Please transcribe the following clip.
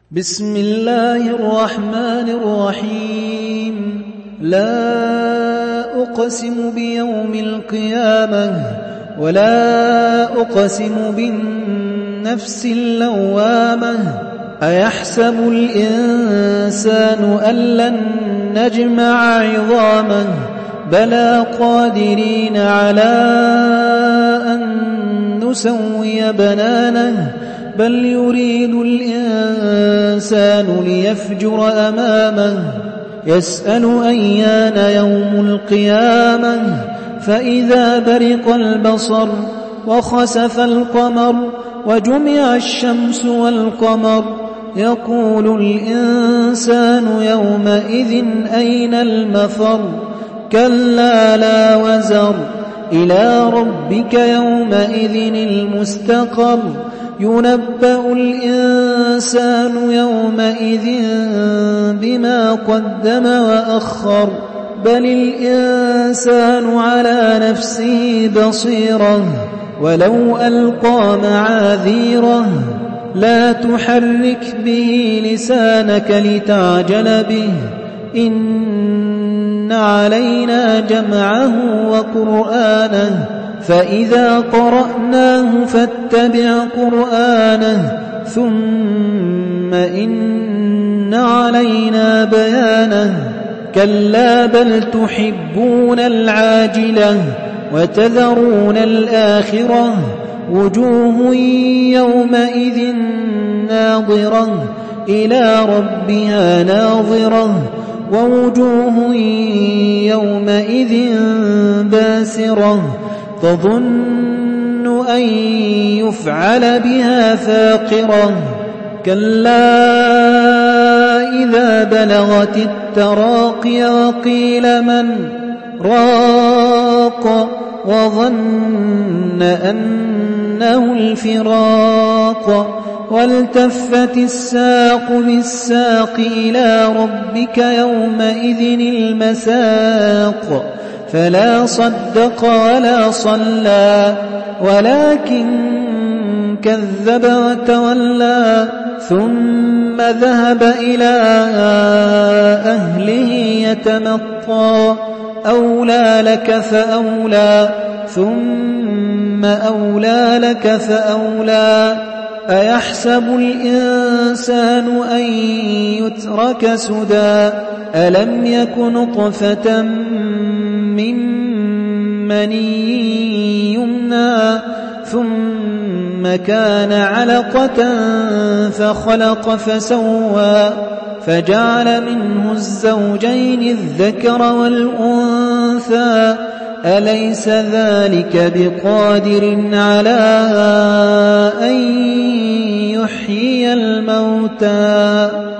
بسم الله الرحمن الرحيم. لا أقسم بيوم القيامة ولا أقسم بالنفس اللوامة أيحسب الإنسان أن لن نجمع عظامه بلى قادرين على أن نسوي بنانه بل يريد الإنسان ليفجر أمامه يسأل أيان يوم القيامة فإذا برق البصر وخسف القمر وجمع الشمس والقمر يقول الإنسان يومئذ أين المفر كلا لا وزر إلى ربك يومئذ المستقر ينبأ الإنسان يومئذ بما قدم وأخر بل الإنسان على نفسه بصيرة ولو ألقى معاذيره لا تحرك به لسانك لتعجل به إن علينا جمعه وقرآنه فإذا قرأناه فاتبع قرآنه ثم إن علينا بيانه كلا بل تحبون العاجلة وتذرون الآخرة وجوه يومئذ ناظرة إلى ربها ناظرة ووجوه يومئذ باسرة تظن أن يفعل بها فاقرة كلا إذا بلغت التراقي وقيل من راق وظن أنه الفراق والتفت الساق بالساق إلى ربك يومئذ المساق فلا صدق ولا صلى ولكن كذب وتولى ثم ذهب إلى أهله يتمطى أولى لك فأولى ثم أولى لك فأولى أيحسب الإنسان أن يترك سدى ألم يك نطفة من مني يمنى ثم كان علقة فخلق فسوى فجعل منه الزوجين الذكر والأنثى أليس ذلك بقادر على أن يحيي الموتى